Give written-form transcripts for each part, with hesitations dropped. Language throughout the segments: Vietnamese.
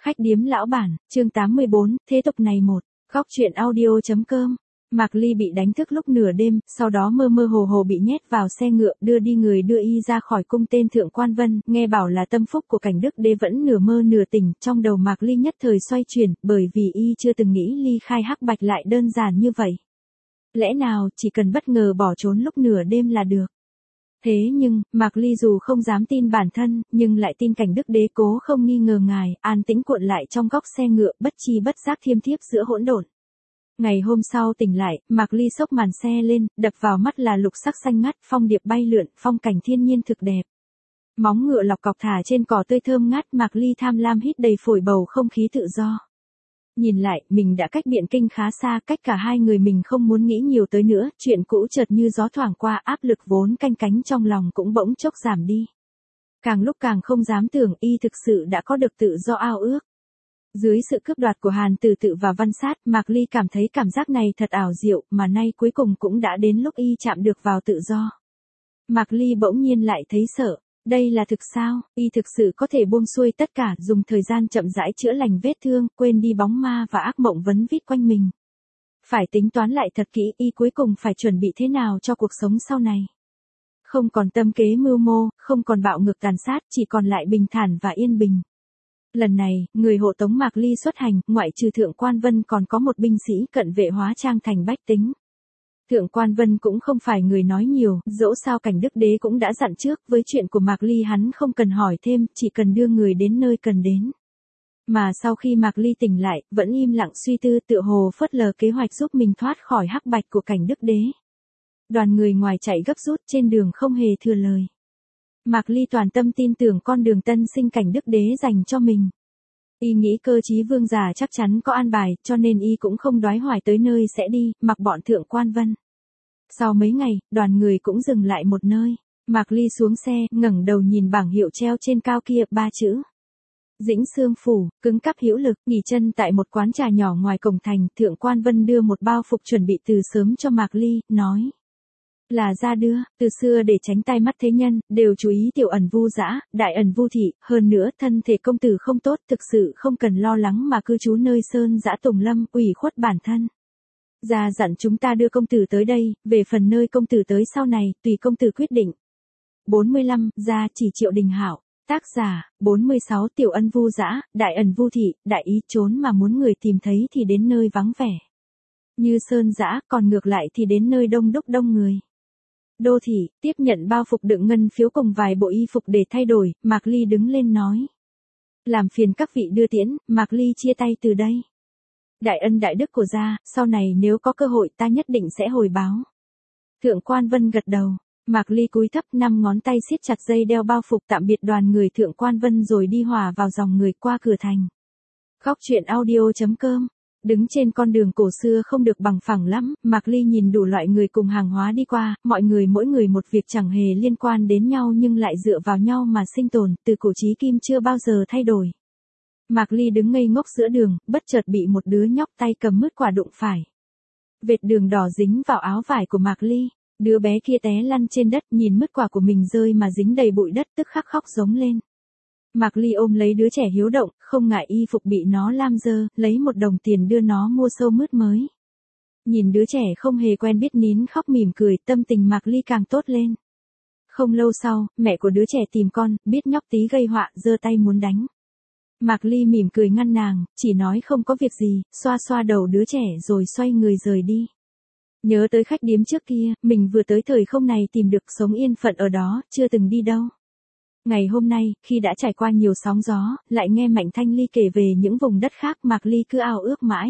Khách điếm lão bản, chương 84, thế tục này một. Góc truyện audio.com. Mạc Ly bị đánh thức lúc nửa đêm, sau đó mơ mơ hồ hồ bị nhét vào xe ngựa, đưa đi người đưa y ra khỏi cung tên Thượng Quan Vân, nghe bảo là tâm phúc của Cảnh Đức Đế vẫn nửa mơ nửa tỉnh, trong đầu Mạc Ly nhất thời xoay chuyển, bởi vì y chưa từng nghĩ ly khai Hắc Bạch lại đơn giản như vậy. Lẽ nào chỉ cần bất ngờ bỏ trốn lúc nửa đêm là được? Thế nhưng, Mạc Ly dù không dám tin bản thân, nhưng lại tin Cảnh Đức Đế cố không nghi ngờ ngài, an tĩnh cuộn lại trong góc xe ngựa, bất chi bất giác thiêm thiếp giữa hỗn độn. Ngày hôm sau tỉnh lại, Mạc Ly xốc màn xe lên, đập vào mắt là lục sắc xanh ngắt, phong điệp bay lượn, phong cảnh thiên nhiên thực đẹp. Móng ngựa lọc cọc thả trên cỏ tươi thơm ngát, Mạc Ly tham lam hít đầy phổi bầu không khí tự do. Nhìn lại, mình đã cách Biện Kinh khá xa, cách cả hai người mình không muốn nghĩ nhiều tới nữa, chuyện cũ chợt như gió thoảng qua, áp lực vốn canh cánh trong lòng cũng bỗng chốc giảm đi. Càng lúc càng không dám tưởng y thực sự đã có được tự do ao ước. Dưới sự cướp đoạt của Hàn Tử Tự và Văn Sát, Mạc Ly cảm thấy cảm giác này thật ảo diệu, mà nay cuối cùng cũng đã đến lúc y chạm được vào tự do. Mạc Ly bỗng nhiên lại thấy sợ. Đây là thực sao? Y thực sự có thể buông xuôi tất cả, dùng thời gian chậm rãi chữa lành vết thương, quên đi bóng ma và ác mộng vấn vít quanh mình. Phải tính toán lại thật kỹ, y cuối cùng phải chuẩn bị thế nào cho cuộc sống sau này. Không còn tâm kế mưu mô, không còn bạo ngược tàn sát, chỉ còn lại bình thản và yên bình. Lần này, người hộ tống Mạc Ly xuất hành, ngoại trừ Thượng Quan Vân còn có một binh sĩ cận vệ hóa trang thành bách tính. Thượng Quan Vân cũng không phải người nói nhiều, dẫu sao Cảnh Đức Đế cũng đã dặn trước, với chuyện của Mạc Ly hắn không cần hỏi thêm, chỉ cần đưa người đến nơi cần đến. Mà sau khi Mạc Ly tỉnh lại, vẫn im lặng suy tư, tựa hồ phớt lờ kế hoạch giúp mình thoát khỏi hắc bạch của Cảnh Đức Đế. Đoàn người ngoài chạy gấp rút trên đường không hề thừa lời. Mạc Ly toàn tâm tin tưởng con đường tân sinh Cảnh Đức Đế dành cho mình. Y nghĩ cơ chí vương giả chắc chắn có an bài, cho nên y cũng không đoái hoài tới nơi sẽ đi, mặc bọn Thượng Quan Vân. Sau mấy ngày, đoàn người cũng dừng lại một nơi. Mạc Ly xuống xe, ngẩng đầu nhìn bảng hiệu treo trên cao kia, 3 chữ. Dĩnh Xương Phủ, cứng cáp hữu lực, nghỉ chân tại một quán trà nhỏ ngoài cổng thành, Thượng Quan Vân đưa một bao phục chuẩn bị từ sớm cho Mạc Ly, nói. Là ra đưa, từ xưa để tránh tai mắt thế nhân, đều chú ý tiểu ẩn vu dã, đại ẩn vu thị, hơn nữa thân thể công tử không tốt, thực sự không cần lo lắng mà cư trú nơi sơn dã tùng lâm, ủy khuất bản thân. Gia dặn chúng ta đưa công tử tới đây, về phần nơi công tử tới sau này, tùy công tử quyết định. 45, gia chỉ Triệu Đình Hạo, tác giả, 46 tiểu ân vu dã, đại ẩn vu thị, đại ý trốn mà muốn người tìm thấy thì đến nơi vắng vẻ. Như sơn dã, còn ngược lại thì đến nơi đông đúc đông người. Đô thị, tiếp nhận bao phục đựng ngân phiếu cùng vài bộ y phục để thay đổi, Mạc Ly đứng lên nói. Làm phiền các vị đưa tiễn, Mạc Ly chia tay từ đây. Đại ân đại đức của gia, sau này nếu có cơ hội ta nhất định sẽ hồi báo. Thượng Quan Vân gật đầu, Mạc Ly cúi thấp 5 ngón tay siết chặt dây đeo bao phục tạm biệt đoàn người Thượng Quan Vân rồi đi hòa vào dòng người qua cửa thành. Góc truyện audio.com. Đứng trên con đường cổ xưa không được bằng phẳng lắm, Mạc Ly nhìn đủ loại người cùng hàng hóa đi qua, mọi người mỗi người một việc chẳng hề liên quan đến nhau nhưng lại dựa vào nhau mà sinh tồn, từ cổ chí kim chưa bao giờ thay đổi. Mạc Ly đứng ngây ngốc giữa đường, bất chợt bị một đứa nhóc tay cầm mứt quả đụng phải. Vệt đường đỏ dính vào áo vải của Mạc Ly, đứa bé kia té lăn trên đất nhìn mứt quả của mình rơi mà dính đầy bụi đất tức khắc khóc giống lên. Mạc Ly ôm lấy đứa trẻ hiếu động, không ngại y phục bị nó lam dơ, lấy 1 đồng tiền đưa nó mua sâu mứt mới. Nhìn đứa trẻ không hề quen biết nín khóc mỉm cười, tâm tình Mạc Ly càng tốt lên. Không lâu sau, mẹ của đứa trẻ tìm con, biết nhóc tí gây họa, giơ tay muốn đánh. Mạc Ly mỉm cười ngăn nàng, chỉ nói không có việc gì, xoa xoa đầu đứa trẻ rồi xoay người rời đi. Nhớ tới khách điếm trước kia, mình vừa tới thời không này tìm được sống yên phận ở đó, chưa từng đi đâu. Ngày hôm nay, khi đã trải qua nhiều sóng gió, lại nghe Mạnh Thanh Ly kể về những vùng đất khác, Mạc Ly cứ ao ước mãi.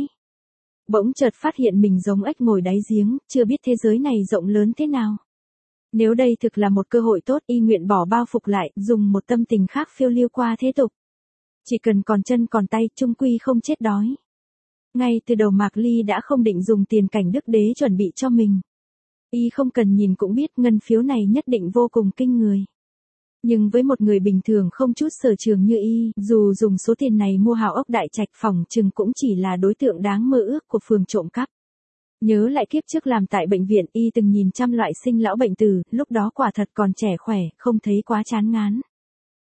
Bỗng chợt phát hiện mình giống ếch ngồi đáy giếng, chưa biết thế giới này rộng lớn thế nào. Nếu đây thực là một cơ hội tốt, y nguyện bỏ bao phục lại, dùng một tâm tình khác phiêu lưu qua thế tục. Chỉ cần còn chân còn tay, chung quy không chết đói. Ngay từ đầu Mạc Ly đã không định dùng tiền Cảnh Đức Đế chuẩn bị cho mình. Y không cần nhìn cũng biết ngân phiếu này nhất định vô cùng kinh người. Nhưng với một người bình thường không chút sở trường như y, dù dùng số tiền này mua hào ốc đại trạch phòng chừng cũng chỉ là đối tượng đáng mơ ước của phường trộm cắp. Nhớ lại kiếp trước làm tại bệnh viện, y từng nhìn trăm loại sinh lão bệnh tử, lúc đó quả thật còn trẻ khỏe, không thấy quá chán ngán.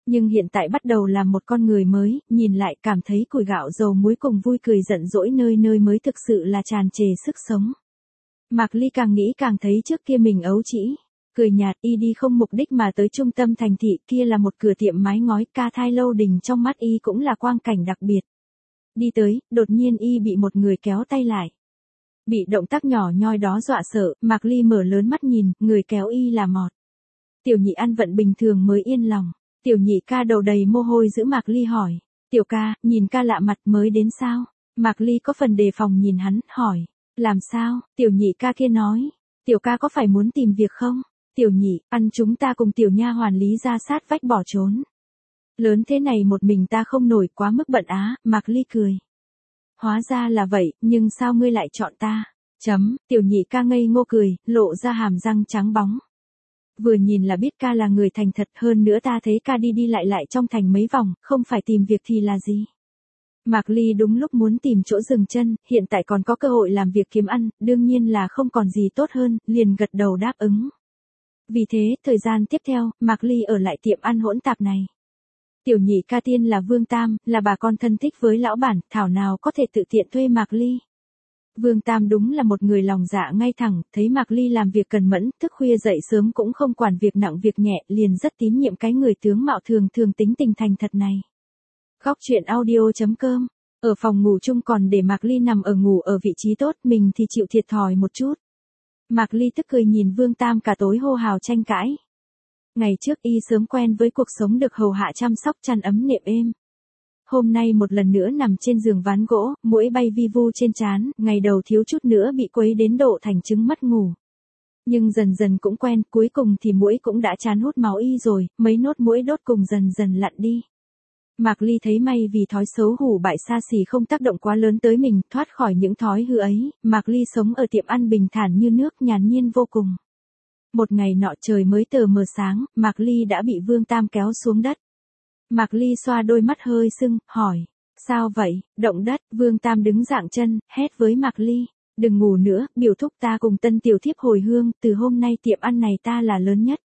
Nhưng hiện tại bắt đầu làm một con người mới, nhìn lại cảm thấy củi gạo dầu muối cùng vui cười giận dỗi nơi nơi mới thực sự là tràn trề sức sống. Mạc Ly càng nghĩ càng thấy trước kia mình ấu trĩ. Cười nhạt y đi không mục đích mà tới trung tâm thành thị, kia là một cửa tiệm mái ngói, ca thai lâu đình trong mắt y cũng là quang cảnh đặc biệt. Đi tới, đột nhiên y bị một người kéo tay lại. Bị động tác nhỏ nhoi đó dọa sợ, Mạc Ly mở lớn mắt nhìn, người kéo y là Mọt. Tiểu nhị ăn vận bình thường mới yên lòng. Tiểu nhị ca đầu đầy mồ hôi giữ Mạc Ly hỏi. Tiểu ca, nhìn ca lạ mặt mới đến sao? Mạc Ly có phần đề phòng nhìn hắn, hỏi. Làm sao? Tiểu nhị ca kia nói. Tiểu ca có phải muốn tìm việc không? Tiểu nhị, ăn chúng ta cùng tiểu nha hoàn Lý ra sát vách bỏ trốn. Lớn thế này một mình ta không nổi, quá mức bận á, Mạc Ly cười. Hóa ra là vậy, nhưng sao ngươi lại chọn ta? Tiểu nhị ca ngây ngô cười, lộ ra hàm răng trắng bóng. Vừa nhìn là biết ca là người thành thật, hơn nữa ta thấy ca đi đi lại lại trong thành mấy vòng, không phải tìm việc thì là gì? Mạc Ly đúng lúc muốn tìm chỗ dừng chân, hiện tại còn có cơ hội làm việc kiếm ăn, đương nhiên là không còn gì tốt hơn, liền gật đầu đáp ứng. Vì thế, thời gian tiếp theo, Mạc Ly ở lại tiệm ăn hỗn tạp này. Tiểu nhị ca tiên là Vương Tam, là bà con thân thích với lão bản, thảo nào có thể tự tiện thuê Mạc Ly. Vương Tam đúng là một người lòng dạ ngay thẳng, thấy Mạc Ly làm việc cần mẫn, thức khuya dậy sớm cũng không quản việc nặng việc nhẹ, liền rất tín nhiệm cái người tướng mạo thường thường tính tình thành thật này. Góc truyện audio.com. Ở phòng ngủ chung còn để Mạc Ly nằm ở ngủ ở vị trí tốt, mình thì chịu thiệt thòi một chút. Mạc Ly tức cười nhìn Vương Tam cả tối hô hào tranh cãi. Ngày trước y sớm quen với cuộc sống được hầu hạ chăm sóc chăn ấm nệm êm. Hôm nay một lần nữa nằm trên giường ván gỗ, muỗi bay vi vu trên trán, ngày đầu thiếu chút nữa bị quấy đến độ thành chứng mất ngủ. Nhưng dần dần cũng quen, cuối cùng thì muỗi cũng đã chán hút máu y rồi, mấy nốt muỗi đốt cùng dần dần lặn đi. Mạc Ly thấy may vì thói xấu hủ bại xa xỉ không tác động quá lớn tới mình, thoát khỏi những thói hư ấy, Mạc Ly sống ở tiệm ăn bình thản như nước, nhàn nhiên vô cùng. Một ngày nọ trời mới tờ mờ sáng, Mạc Ly đã bị Vương Tam kéo xuống đất. Mạc Ly xoa đôi mắt hơi sưng, hỏi. Sao vậy, động đất, Vương Tam đứng dạng chân, hét với Mạc Ly. Đừng ngủ nữa, biểu thúc ta cùng tân tiểu thiếp hồi hương, từ hôm nay tiệm ăn này ta là lớn nhất.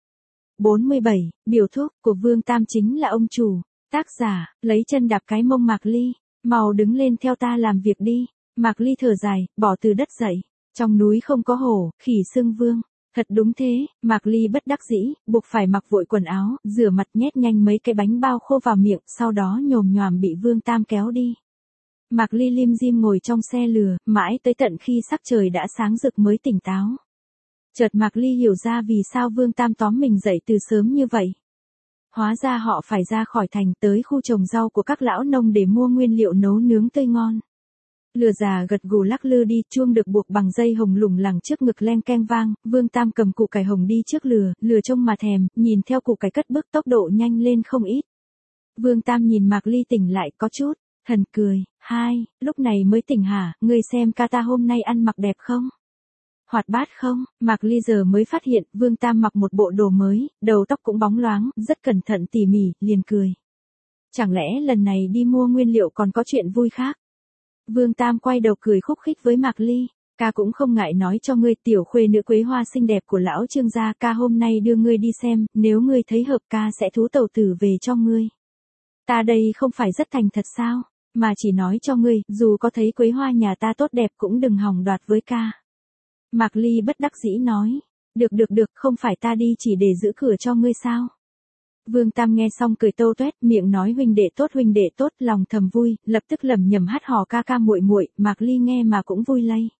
47, biểu thúc của Vương Tam chính là ông chủ. Tác giả, lấy chân đạp cái mông Mạc Ly. Mau đứng lên theo ta làm việc đi. Mạc Ly thở dài, bỏ từ đất dậy. Trong núi không có hổ, khỉ xương vương. Thật đúng thế, Mạc Ly bất đắc dĩ, buộc phải mặc vội quần áo, rửa mặt nhét nhanh mấy cái bánh bao khô vào miệng, sau đó nhồm nhoàm bị Vương Tam kéo đi. Mạc Ly lim dim ngồi trong xe lừa, mãi tới tận khi sắc trời đã sáng rực mới tỉnh táo. Chợt Mạc Ly hiểu ra vì sao Vương Tam tóm mình dậy từ sớm như vậy. Hóa ra họ phải ra khỏi thành tới khu trồng rau của các lão nông để mua nguyên liệu nấu nướng tươi ngon. Lừa già gật gù lắc lư đi, chuông được buộc bằng dây hồng lủng lẳng trước ngực leng keng vang, Vương Tam cầm củ cải hồng đi trước lừa trông mà thèm, nhìn theo củ cải cất bước tốc độ nhanh lên không ít. Vương Tam nhìn Mạc Ly tỉnh lại có chút, hằn cười, lúc này mới tỉnh hả, ngươi xem ca ta hôm nay ăn mặc đẹp không? Hoạt bát không? Mạc Ly giờ mới phát hiện, Vương Tam mặc một bộ đồ mới, đầu tóc cũng bóng loáng, rất cẩn thận tỉ mỉ, liền cười. Chẳng lẽ lần này đi mua nguyên liệu còn có chuyện vui khác? Vương Tam quay đầu cười khúc khích với Mạc Ly, ca cũng không ngại nói cho ngươi tiểu khuê nữ Quế Hoa xinh đẹp của lão Trương gia, ca hôm nay đưa ngươi đi xem, nếu ngươi thấy hợp ca sẽ thú tàu tử về cho ngươi. Ta đây không phải rất thành thật sao, mà chỉ nói cho ngươi, dù có thấy Quế Hoa nhà ta tốt đẹp cũng đừng hòng đoạt với ca. Mạc Ly bất đắc dĩ nói, được, không phải ta đi chỉ để giữ cửa cho ngươi sao? Vương Tam nghe xong cười tâu tuét, miệng nói huynh đệ tốt, lòng thầm vui, lập tức lẩm nhẩm hát hò ca ca muội muội, Mạc Ly nghe mà cũng vui lây.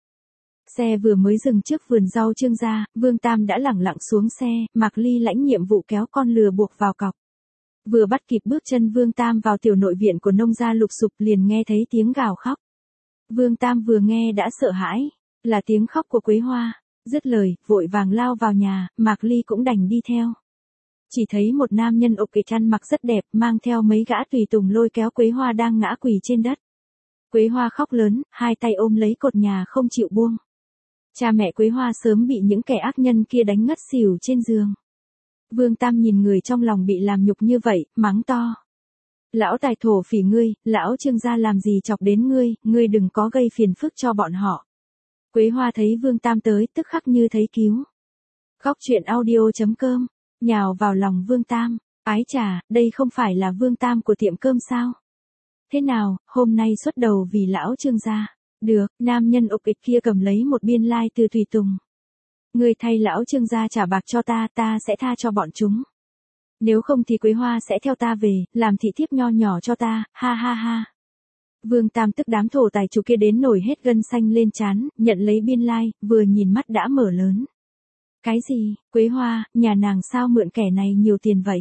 Xe vừa mới dừng trước vườn rau Trương gia, Vương Tam đã lẳng lặng xuống xe, Mạc Ly lãnh nhiệm vụ kéo con lừa buộc vào cọc. Vừa bắt kịp bước chân Vương Tam vào tiểu nội viện của nông gia Lục Sục liền nghe thấy tiếng gào khóc. Vương Tam vừa nghe đã sợ hãi, là tiếng khóc của Quế Hoa, dứt lời, vội vàng lao vào nhà, Mạc Ly cũng đành đi theo. Chỉ thấy một nam nhân ộp cái chăn mặc rất đẹp, mang theo mấy gã tùy tùng lôi kéo Quế Hoa đang ngã quỳ trên đất. Quế Hoa khóc lớn, hai tay ôm lấy cột nhà không chịu buông. Cha mẹ Quế Hoa sớm bị những kẻ ác nhân kia đánh ngất xỉu trên giường. Vương Tam nhìn người trong lòng bị làm nhục như vậy, mắng to. Lão tài thổ phỉ ngươi, lão Trương gia làm gì chọc đến ngươi đừng có gây phiền phức cho bọn họ. Quế Hoa thấy Vương Tam tới, tức khắc như thấy cứu. Góc truyện audio.com, nhào vào lòng Vương Tam. Ái chà, đây không phải là Vương Tam của tiệm cơm sao? Thế nào, hôm nay xuất đầu vì lão Trương gia. Được, nam nhân ục ịch kia cầm lấy một biên lai like từ tùy tùng. Người thay lão Trương gia trả bạc cho ta, ta sẽ tha cho bọn chúng. Nếu không thì Quế Hoa sẽ theo ta về, làm thị thiếp nho nhỏ cho ta, ha ha ha. Vương Tam tức đám thổ tài chủ kia đến nổi hết gân xanh lên trán, nhận lấy biên lai, like, vừa nhìn mắt đã mở lớn. Cái gì, Quế Hoa, nhà nàng sao mượn kẻ này nhiều tiền vậy?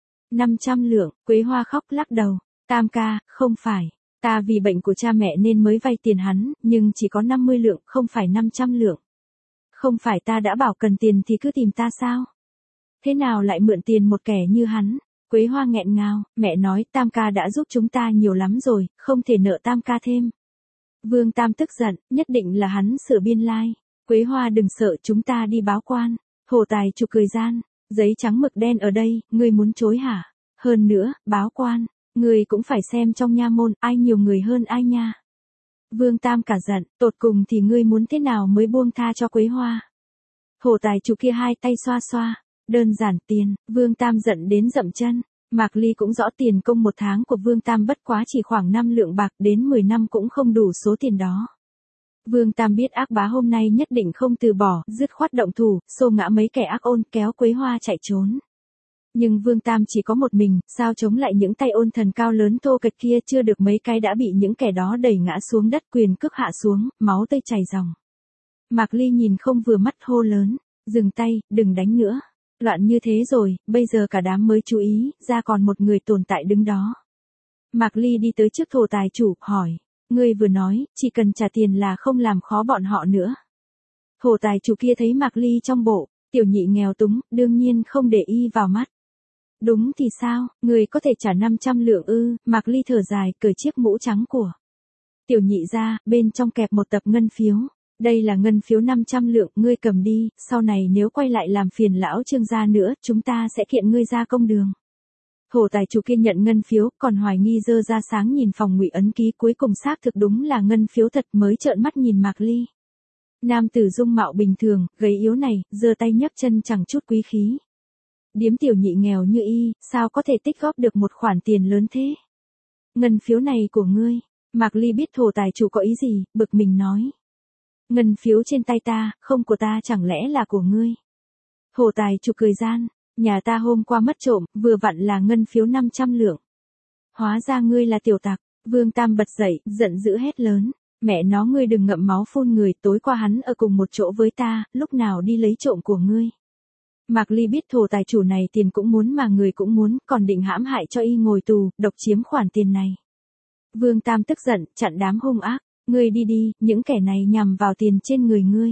500 lượng, Quế Hoa khóc lắc đầu. Tam ca, không phải. Ta vì bệnh của cha mẹ nên mới vay tiền hắn, nhưng chỉ có 50 lượng, không phải 500 lượng. Không phải ta đã bảo cần tiền thì cứ tìm ta sao? Thế nào lại mượn tiền một kẻ như hắn? Quế Hoa nghẹn ngào, mẹ nói Tam ca đã giúp chúng ta nhiều lắm rồi, không thể nợ Tam ca thêm. Vương Tam tức giận, nhất định là hắn sửa biên lai. Like. Quế Hoa đừng sợ, chúng ta đi báo quan. Hồ tài chủ cười gian, giấy trắng mực đen ở đây, ngươi muốn chối hả? Hơn nữa, báo quan, ngươi cũng phải xem trong nha môn, ai nhiều người hơn ai nha. Vương Tam cả giận, tột cùng thì ngươi muốn thế nào mới buông tha cho Quế Hoa? Hồ tài chủ kia hai tay xoa xoa, đơn giản tiền, Vương Tam giận đến dậm chân. Mạc Ly cũng rõ tiền công một tháng của Vương Tam bất quá chỉ khoảng 5 lượng bạc, đến 10 năm cũng không đủ số tiền đó. Vương Tam biết ác bá hôm nay nhất định không từ bỏ, dứt khoát động thủ, xô ngã mấy kẻ ác ôn, kéo Quế Hoa chạy trốn. Nhưng Vương Tam chỉ có một mình, sao chống lại những tay ôn thần cao lớn thô kệch kia, chưa được mấy cái đã bị những kẻ đó đẩy ngã xuống đất, quyền cước hạ xuống, máu tươi chảy ròng. Mạc Ly nhìn không vừa mắt hô lớn, dừng tay, đừng đánh nữa. Loạn như thế rồi, bây giờ cả đám mới chú ý, ra còn một người tồn tại đứng đó. Mạc Ly đi tới trước thổ tài chủ, hỏi, ngươi vừa nói, chỉ cần trả tiền là không làm khó bọn họ nữa. Thổ tài chủ kia thấy Mạc Ly trong bộ, tiểu nhị nghèo túng, đương nhiên không để y vào mắt. Đúng thì sao, người có thể trả 500 lượng ư? Mạc Ly thở dài, cởi chiếc mũ trắng của tiểu nhị ra, bên trong kẹp một tập ngân phiếu. Đây là ngân phiếu 500 lượng, ngươi cầm đi, sau này nếu quay lại làm phiền lão Trương gia nữa, chúng ta sẽ kiện ngươi ra công đường. Hồ tài chủ kia nhận ngân phiếu, còn hoài nghi dơ ra sáng nhìn phòng ngụy ấn ký, cuối cùng xác thực đúng là ngân phiếu thật, mới trợn mắt nhìn Mạc Ly. Nam tử dung mạo bình thường, gầy yếu này, giơ tay nhấc chân chẳng chút quý khí. Điếm tiểu nhị nghèo như y, sao có thể tích góp được một khoản tiền lớn thế? Ngân phiếu này của ngươi. Mạc Ly biết hồ tài chủ có ý gì, bực mình nói. Ngân phiếu trên tay ta, không của ta, chẳng lẽ là của ngươi? Hồ tài chủ cười gian, nhà ta hôm qua mất trộm, vừa vặn là ngân phiếu 500 lượng. Hóa ra ngươi là tiểu tặc. Vương Tam bật dậy, giận dữ hét lớn, mẹ nó ngươi đừng ngậm máu phun người, tối qua hắn ở cùng một chỗ với ta, lúc nào đi lấy trộm của ngươi. Mạc Ly biết thổ tài chủ này tiền cũng muốn mà người cũng muốn, còn định hãm hại cho y ngồi tù, độc chiếm khoản tiền này. Vương Tam tức giận, chặn đám hung ác, ngươi đi đi, những kẻ này nhằm vào tiền trên người ngươi.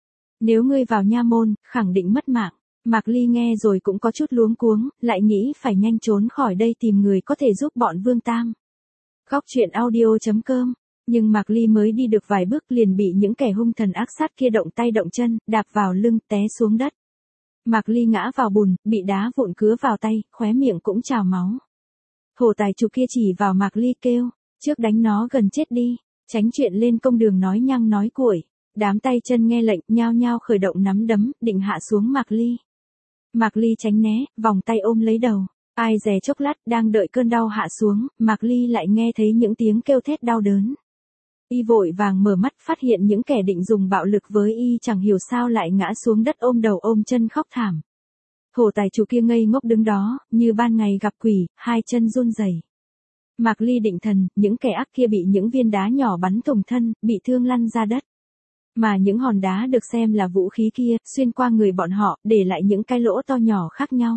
Nếu ngươi vào nha môn, khẳng định mất mạng. Mạc Ly nghe rồi cũng có chút luống cuống, lại nghĩ phải nhanh trốn khỏi đây tìm người có thể giúp bọn Vương Tam. Góc truyện audio.com. Nhưng Mạc Ly mới đi được vài bước liền bị những kẻ hung thần ác sát kia động tay động chân, đạp vào lưng, té xuống đất. Mạc Ly ngã vào bùn, bị đá vụn cứa vào tay, khóe miệng cũng trào máu. Hồ tài chủ kia chỉ vào Mạc Ly kêu, trước đánh nó gần chết đi, tránh chuyện lên công đường nói nhăng nói cuội. Đám tay chân nghe lệnh, nhao nhao khởi động nắm đấm, định hạ xuống Mạc Ly. Mạc Ly tránh né, vòng tay ôm lấy đầu. Ai dè chốc lát, đang đợi cơn đau hạ xuống, Mạc Ly lại nghe thấy những tiếng kêu thét đau đớn. Y vội vàng mở mắt, phát hiện những kẻ định dùng bạo lực với y chẳng hiểu sao lại ngã xuống đất ôm đầu ôm chân khóc thảm. Hồ tài chủ kia ngây ngốc đứng đó, như ban ngày gặp quỷ, hai chân run rẩy. Mạc Ly định thần, những kẻ ác kia bị những viên đá nhỏ bắn thủng thân, bị thương lăn ra đất. Mà những hòn đá được xem là vũ khí kia, xuyên qua người bọn họ, để lại những cái lỗ to nhỏ khác nhau.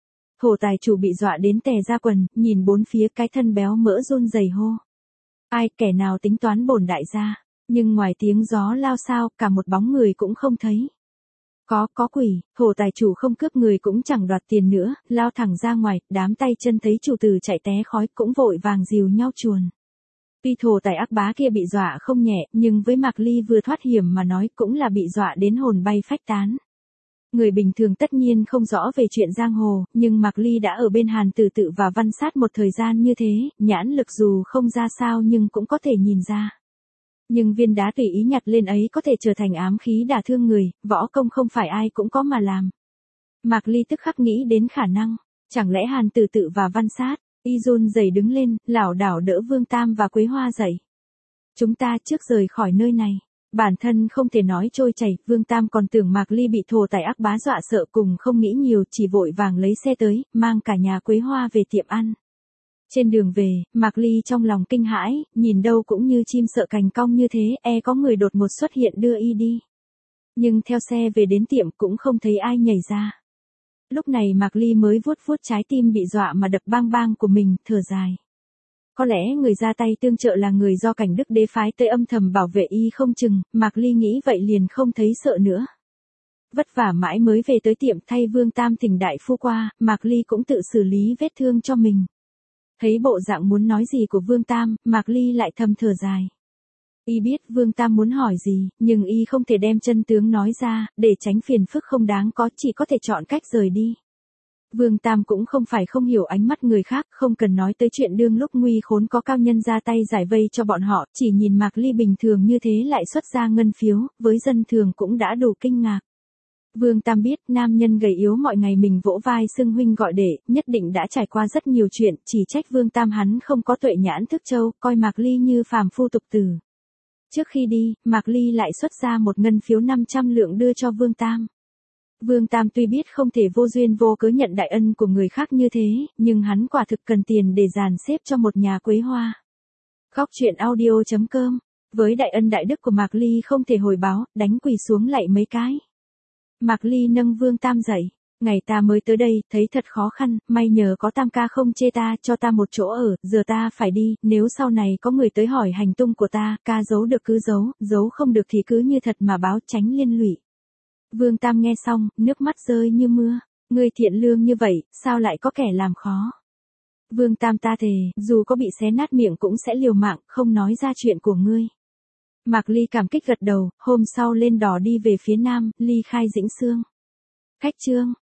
Hồ tài chủ bị dọa đến tè ra quần, nhìn bốn phía, cái thân béo mỡ run rẩy hô. Ai, kẻ nào tính toán bổn đại gia? Nhưng ngoài tiếng gió lao xao, cả một bóng người cũng không thấy. Có quỷ. Hồ tài chủ không cướp người cũng chẳng đoạt tiền nữa, lao thẳng ra ngoài, đám tay chân thấy chủ tử chạy té khói cũng vội vàng dìu nhau chuồn. Tuy thổ tài ác bá kia bị dọa không nhẹ, nhưng với Mạc Ly vừa thoát hiểm mà nói cũng là bị dọa đến hồn bay phách tán. Người bình thường tất nhiên không rõ về chuyện giang hồ, nhưng Mạc Ly đã ở bên Hàn Tử Tự và Văn Sát một thời gian như thế, nhãn lực dù không ra sao nhưng cũng có thể nhìn ra. Nhưng viên đá tùy ý nhặt lên ấy có thể trở thành ám khí đả thương người, võ công không phải ai cũng có mà làm. Mạc Ly tức khắc nghĩ đến khả năng, Chẳng lẽ Hàn Tử Tự và Văn Sát, y run rẩy đứng lên, lảo đảo đỡ Vương Tam và Quế Hoa dậy. Chúng ta trước rời khỏi nơi này. Bản thân không thể nói trôi chảy, Vương Tam còn tưởng Mạc Ly bị thổ tài ác bá dọa sợ, cùng không nghĩ nhiều, chỉ vội vàng lấy xe tới, mang cả nhà Quế Hoa về tiệm ăn. Trên đường về, Mạc Ly trong lòng kinh hãi, nhìn đâu cũng như chim sợ cành cong như thế, có người đột ngột xuất hiện đưa y đi. Nhưng theo xe về đến tiệm cũng không thấy ai nhảy ra. Lúc này Mạc Ly mới vuốt vuốt trái tim bị dọa mà đập bang bang của mình, thở dài. Có lẽ người ra tay tương trợ là người do Cảnh Đức Đế phái tới âm thầm bảo vệ y không chừng, Mạc Ly nghĩ vậy liền không thấy sợ nữa. Vất vả mãi mới về tới tiệm thay Vương Tam thỉnh đại phu qua, Mạc Ly cũng tự xử lý vết thương cho mình. Thấy bộ dạng muốn nói gì của Vương Tam, Mạc Ly lại thầm thở dài. Y biết Vương Tam muốn hỏi gì, nhưng y không thể đem chân tướng nói ra, để tránh phiền phức không đáng có, chỉ có thể chọn cách rời đi. Vương Tam cũng không phải không hiểu ánh mắt người khác, không cần nói tới chuyện đương lúc nguy khốn có cao nhân ra tay giải vây cho bọn họ, chỉ nhìn Mạc Ly bình thường như thế lại xuất ra ngân phiếu, với dân thường cũng đã đủ kinh ngạc. Vương Tam biết nam nhân gầy yếu mọi ngày mình vỗ vai xưng huynh gọi đệ, nhất định đã trải qua rất nhiều chuyện, chỉ trách Vương Tam hắn không có tuệ nhãn thức châu, coi Mạc Ly như phàm phu tục tử. Trước khi đi, Mạc Ly lại xuất ra một ngân phiếu 500 lượng đưa cho Vương Tam. Vương Tam tuy biết không thể vô duyên vô cớ nhận đại ân của người khác như thế, nhưng hắn quả thực cần tiền để dàn xếp cho một nhà Quế Hoa. Góc truyện audio.com. Với đại ân đại đức của Mạc Ly không thể hồi báo, đánh quỳ xuống lạy mấy cái. Mạc Ly nâng Vương Tam dậy. Ngày ta mới tới đây, thấy thật khó khăn, may nhờ có Tam ca không chê ta, cho ta một chỗ ở, giờ ta phải đi, nếu sau này có người tới hỏi hành tung của ta, ca giấu được cứ giấu, giấu không được thì cứ như thật mà báo, tránh liên lụy. Vương Tam nghe xong, nước mắt rơi như mưa. Ngươi thiện lương như vậy, sao lại có kẻ làm khó? Vương Tam ta thề, dù có bị xé nát miệng cũng sẽ liều mạng, không nói ra chuyện của ngươi. Mạc Ly cảm kích gật đầu, hôm sau lên đò đi về phía nam, ly khai Dĩnh Xương. Khách chương.